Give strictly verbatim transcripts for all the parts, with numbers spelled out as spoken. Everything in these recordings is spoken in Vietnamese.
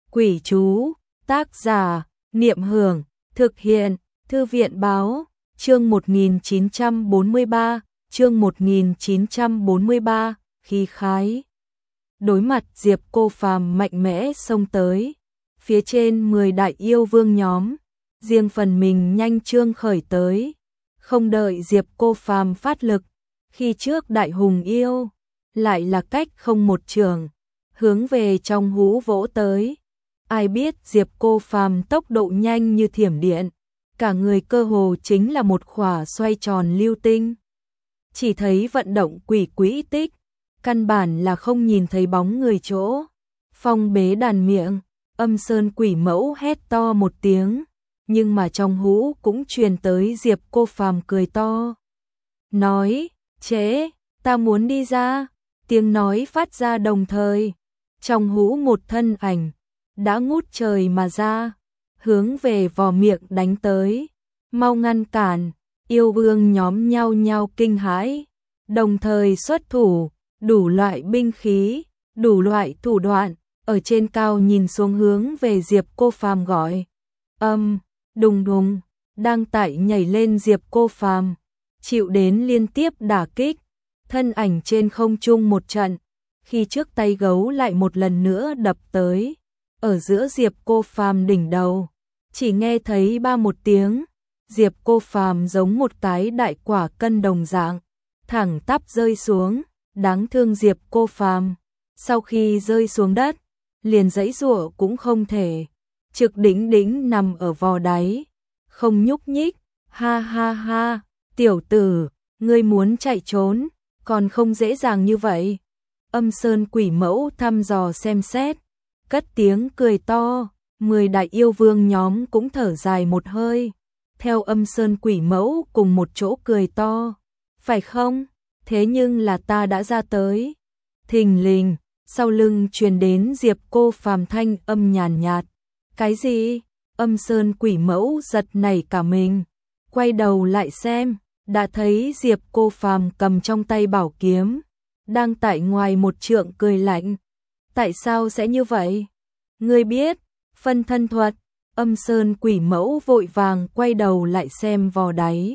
Quỷ chú, tác giả, Niệm Hưởng, thực hiện, Thư viện báo, chương một nghìn chín trăm bốn mươi ba, chương một nghìn chín trăm bốn mươi ba, khí khái. Đối mặt Diệp Cô Phàm mạnh mẽ xông tới, phía trên mười đại yêu vương nhóm, riêng phần mình nhanh trương khởi tới, không đợi Diệp Cô Phàm phát lực, khi trước đại hùng yêu, lại là cách không một trường, hướng về trong hũ vỗ tới. Ai biết Diệp Cô Phàm tốc độ nhanh như thiểm điện, cả người cơ hồ chính là một khỏa xoay tròn lưu tinh. Chỉ thấy vận động quỷ quỹ tích, căn bản là không nhìn thấy bóng người chỗ. Phong bế đàn miệng, Âm Sơn quỷ mẫu hét to một tiếng, nhưng mà trong hũ cũng truyền tới Diệp Cô Phàm cười to. Nói, chế, ta muốn đi ra, tiếng nói phát ra đồng thời. Trong hũ một thân ảnh, đã ngút trời mà ra, hướng về vò miệng đánh tới. Mau ngăn cản, yêu vương nhóm nhau nhau kinh hãi, đồng thời xuất thủ, đủ loại binh khí, đủ loại thủ đoạn, ở trên cao nhìn xuống hướng về Diệp Cô Phàm gọi. Âm, đùng đùng, đang tại nhảy lên Diệp Cô Phàm, chịu đến liên tiếp đả kích, thân ảnh trên không trung một trận, khi trước tay gấu lại một lần nữa đập tới, ở giữa Diệp Cô Phàm đỉnh đầu, chỉ nghe thấy ba một tiếng, Diệp Cô Phàm giống một cái đại quả cân đồng dạng, thẳng tắp rơi xuống, đáng thương Diệp Cô Phàm, sau khi rơi xuống đất, liền giãy giụa cũng không thể, trực đỉnh đỉnh nằm ở vò đáy, không nhúc nhích. Ha ha ha, tiểu tử, ngươi muốn chạy trốn, còn không dễ dàng như vậy. Âm Sơn quỷ mẫu thăm dò xem xét, cất tiếng cười to, mười đại yêu vương nhóm cũng thở dài một hơi, theo Âm Sơn quỷ mẫu cùng một chỗ cười to. Phải không? Thế nhưng là ta đã ra tới. Thình lình, sau lưng truyền đến Diệp Cô Phàm thanh âm nhàn nhạt. Cái gì? Âm Sơn quỷ mẫu giật nảy cả mình, quay đầu lại xem, đã thấy Diệp Cô Phàm cầm trong tay bảo kiếm, đang tại ngoài một trượng cười lạnh. Tại sao sẽ như vậy? Ngươi biết, phân thân thuật. Âm Sơn quỷ mẫu vội vàng quay đầu lại xem vò đáy,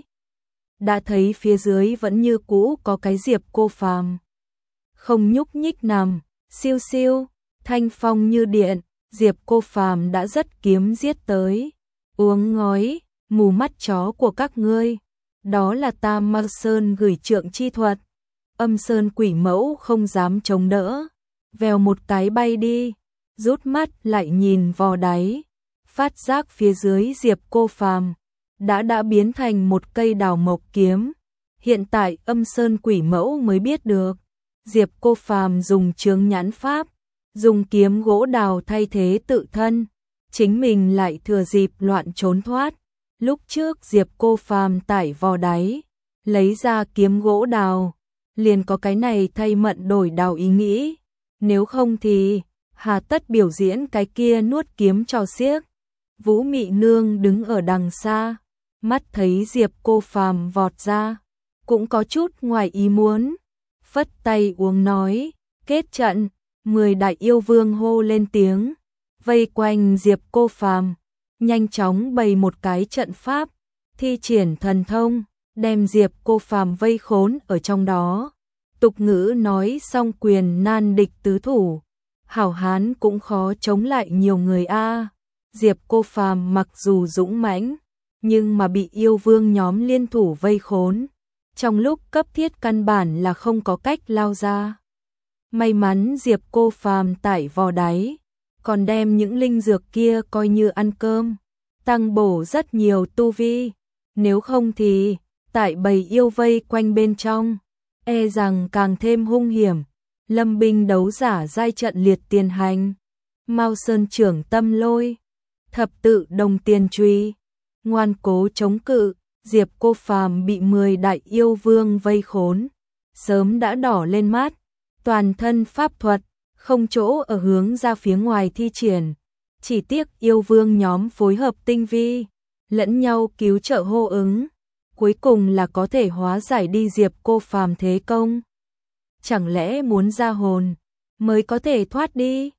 đã thấy phía dưới vẫn như cũ có cái Diệp Cô Phàm, không nhúc nhích nằm, siêu siêu, thanh phong như điện, Diệp Cô Phàm đã rất kiếm giết tới. Uống ngói, mù mắt chó của các ngươi, đó là ta Âm Sơn gửi trượng chi thuật. Âm Sơn quỷ mẫu không dám chống đỡ, vèo một cái bay đi, rút mắt lại nhìn vò đáy, phát giác phía dưới Diệp Cô Phàm đã đã biến thành một cây đào mộc kiếm. Hiện tại Âm Sơn quỷ mẫu mới biết được, Diệp Cô Phàm dùng chướng nhãn pháp, dùng kiếm gỗ đào thay thế tự thân, chính mình lại thừa dịp loạn trốn thoát. Lúc trước Diệp Cô Phàm tải vò đáy, lấy ra kiếm gỗ đào, liền có cái này thay mận đổi đào ý nghĩ, nếu không thì hà tất biểu diễn cái kia nuốt kiếm trò xiếc. Vũ Mị Nương đứng ở đằng xa, mắt thấy Diệp Cô Phàm vọt ra, cũng có chút ngoài ý muốn, phất tay uống nói, kết trận. Mười đại yêu vương hô lên tiếng, vây quanh Diệp Cô Phàm, nhanh chóng bày một cái trận pháp, thi triển thần thông, đem Diệp Cô Phàm vây khốn ở trong đó. Tục ngữ nói song quyền nan địch tứ thủ, hảo hán cũng khó chống lại nhiều người a. Diệp Cô Phàm mặc dù dũng mãnh, nhưng mà bị yêu vương nhóm liên thủ vây khốn, trong lúc cấp thiết căn bản là không có cách lao ra. May mắn Diệp Cô Phàm tải vò đáy, còn đem những linh dược kia coi như ăn cơm, tăng bổ rất nhiều tu vi, nếu không thì tại bầy yêu vây quanh bên trong, e rằng càng thêm hung hiểm. Lâm binh đấu giả giai trận liệt tiền hành, Mao Sơn trưởng tâm lôi, thập tự đồng tiền truy, ngoan cố chống cự. Diệp Cô Phàm bị mười đại yêu vương vây khốn, sớm đã đỏ lên mắt, toàn thân pháp thuật, không chỗ ở hướng ra phía ngoài thi triển. Chỉ tiếc yêu vương nhóm phối hợp tinh vi, lẫn nhau cứu trợ hô ứng, cuối cùng là có thể hóa giải đi Diệp Cô Phàm thế công. Chẳng lẽ muốn ra hồn mới có thể thoát đi?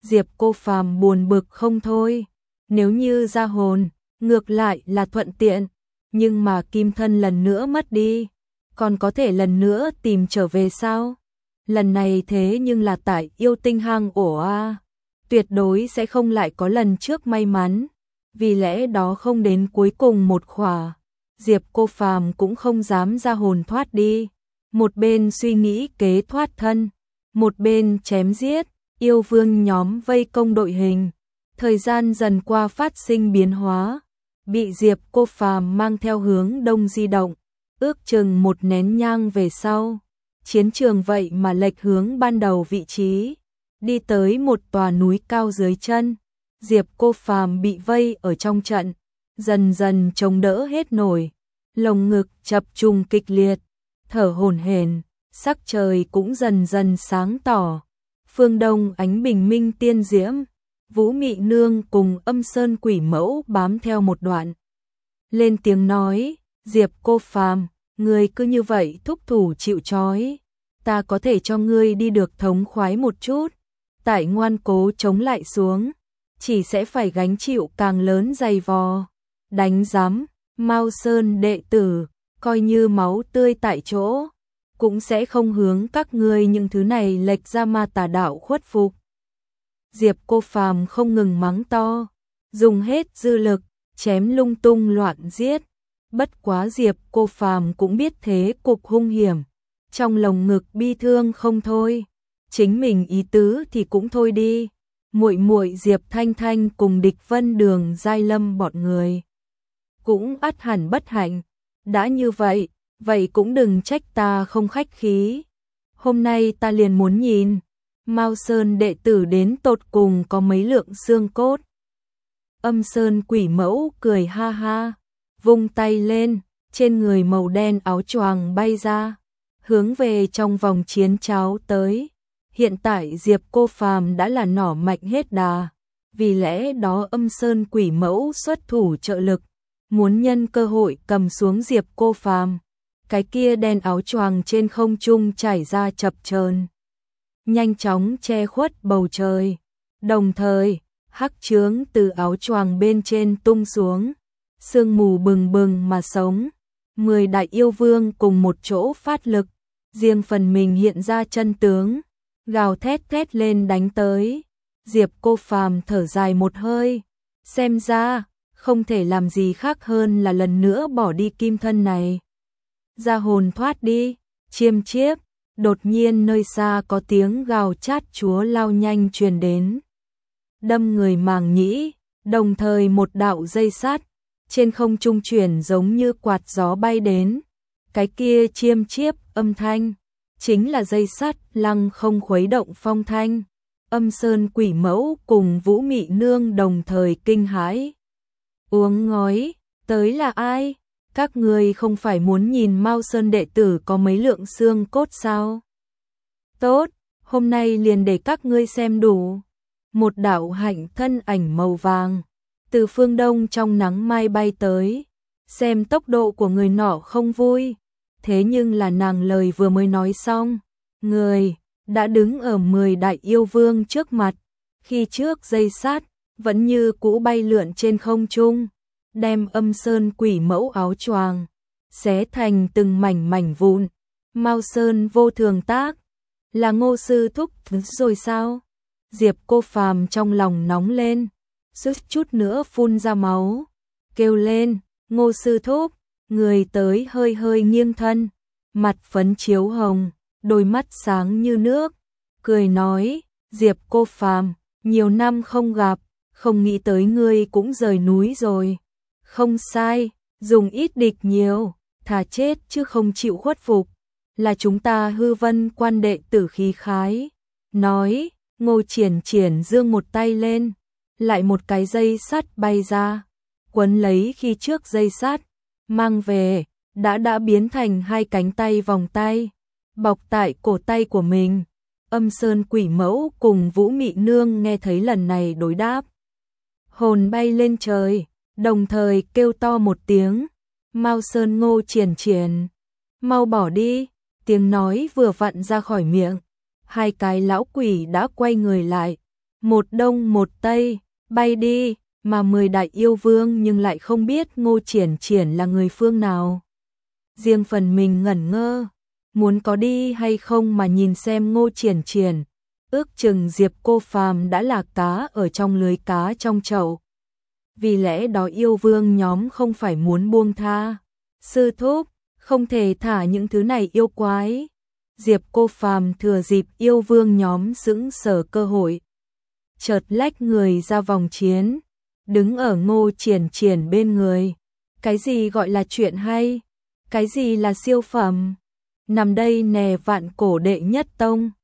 Diệp Cô Phàm buồn bực không thôi. Nếu như ra hồn, ngược lại là thuận tiện, nhưng mà kim thân lần nữa mất đi, còn có thể lần nữa tìm trở về sao? Lần này thế nhưng là tại yêu tinh hang ổ a, tuyệt đối sẽ không lại có lần trước may mắn, vì lẽ đó không đến cuối cùng một khỏa, Diệp Cô Phàm cũng không dám ra hồn thoát đi, một bên suy nghĩ kế thoát thân, một bên chém giết, yêu vương nhóm vây công đội hình, thời gian dần qua phát sinh biến hóa, bị Diệp Cô Phàm mang theo hướng đông di động, ước chừng một nén nhang về sau, chiến trường vậy mà lệch hướng ban đầu vị trí, đi tới một tòa núi cao dưới chân, Diệp Cô Phàm bị vây ở trong trận, dần dần chống đỡ hết nổi, lồng ngực chập trùng kịch liệt, thở hổn hển, sắc trời cũng dần dần sáng tỏ. Phương Đông ánh bình minh tiên diễm, Vũ Mị Nương cùng Âm Sơn Quỷ Mẫu bám theo một đoạn. Lên tiếng nói, Diệp Cô Phàm, ngươi cứ như vậy thúc thủ chịu trói, ta có thể cho ngươi đi được thống khoái một chút, tại ngoan cố chống lại xuống, chỉ sẽ phải gánh chịu càng lớn dày vò. Đánh giám, Mao Sơn đệ tử, coi như máu tươi tại chỗ, cũng sẽ không hướng các ngươi những thứ này lệch ra ma tà đạo khuất phục. Diệp Cô Phàm không ngừng mắng to, dùng hết dư lực, chém lung tung loạn giết. Bất quá Diệp Cô Phàm cũng biết thế cục hung hiểm, trong lồng ngực bi thương không thôi, chính mình ý tứ thì cũng thôi đi. Muội muội Diệp Thanh Thanh cùng Địch Vân Đường Giai Lâm bọn người cũng ắt hẳn bất hạnh, đã như vậy, vậy cũng đừng trách ta không khách khí. Hôm nay ta liền muốn nhìn Mao Sơn đệ tử đến tột cùng có mấy lượng xương cốt. Âm Sơn Quỷ Mẫu cười ha ha, vung tay lên, trên người màu đen áo choàng bay ra, hướng về trong vòng chiến cháo tới. Hiện tại Diệp Cô Phàm đã là nỏ mạnh hết đà, vì lẽ đó Âm Sơn Quỷ Mẫu xuất thủ trợ lực, muốn nhân cơ hội cầm xuống Diệp Cô Phàm. Cái kia đen áo choàng trên không trung chảy ra chập chờn, nhanh chóng che khuất bầu trời. Đồng thời, hắc chướng từ áo choàng bên trên tung xuống, sương mù bừng bừng mà sống. Mười đại yêu vương cùng một chỗ phát lực, riêng phần mình hiện ra chân tướng, gào thét thét lên đánh tới. Diệp Cô Phàm thở dài một hơi, xem ra không thể làm gì khác hơn là lần nữa bỏ đi kim thân này. Ra hồn thoát đi, chiêm chiếp, đột nhiên nơi xa có tiếng gào chát chúa lao nhanh truyền đến. Đâm người màng nhĩ, đồng thời một đạo dây sắt, trên không trung chuyển giống như quạt gió bay đến. Cái kia chiêm chiếp âm thanh, chính là dây sắt lăng không khuấy động phong thanh. Âm Sơn Quỷ Mẫu cùng Vũ Mị Nương đồng thời kinh hãi. Uống ngói, tới là ai? Các người không phải muốn nhìn Mao Sơn đệ tử có mấy lượng xương cốt sao? Tốt, hôm nay liền để các ngươi xem đủ. Một đạo hạnh thân ảnh màu vàng, từ phương đông trong nắng mai bay tới. Xem tốc độ của người nọ không vui, thế nhưng là nàng lời vừa mới nói xong, người đã đứng ở mười đại yêu vương trước mặt, khi trước dây sát vẫn như cũ bay lượn trên không trung, đem Âm Sơn Quỷ Mẫu áo choàng xé thành từng mảnh mảnh vụn. Mao Sơn vô thường tác, là Ngô sư thúc rồi sao? Diệp Cô Phàm trong lòng nóng lên, suýt chút nữa phun ra máu, kêu lên, Ngô sư thúc. Người tới hơi hơi nghiêng thân, mặt phấn chiếu hồng, đôi mắt sáng như nước, cười nói, Diệp Cô Phàm, nhiều năm không gặp, không nghĩ tới ngươi cũng rời núi rồi. Không sai, dùng ít địch nhiều, thà chết chứ không chịu khuất phục, là chúng ta Hư Vân quan đệ tử khí khái. Nói, Ngô Triển Triển giương một tay lên, lại một cái dây sắt bay ra, quấn lấy khi trước dây sắt, mang về, đã đã biến thành hai cánh tay vòng tay, bọc tại cổ tay của mình. Âm Sơn Quỷ Mẫu cùng Vũ Mị Nương nghe thấy lần này đối đáp, hồn bay lên trời, đồng thời kêu to một tiếng, Mao Sơn Ngô Triển Triển, mau bỏ đi. Tiếng nói vừa vặn ra khỏi miệng, hai cái lão quỷ đã quay người lại, một đông một tây, bay đi, mà mười đại yêu vương nhưng lại không biết Ngô Triển Triển là người phương nào. Riêng phần mình ngẩn ngơ, muốn có đi hay không mà nhìn xem Ngô Triển Triển, ước chừng Diệp Cô Phàm đã là cá ở trong lưới cá trong chậu. Vì lẽ đó yêu vương nhóm không phải muốn buông tha. Sư thúc, không thể thả những thứ này yêu quái. Diệp Cô Phàm thừa dịp yêu vương nhóm sững sờ cơ hội, chợt lách người ra vòng chiến, đứng ở Ngô Triển Triển bên người. Cái gì gọi là chuyện hay? Cái gì là siêu phẩm? Nằm đây nè vạn cổ đệ nhất tông.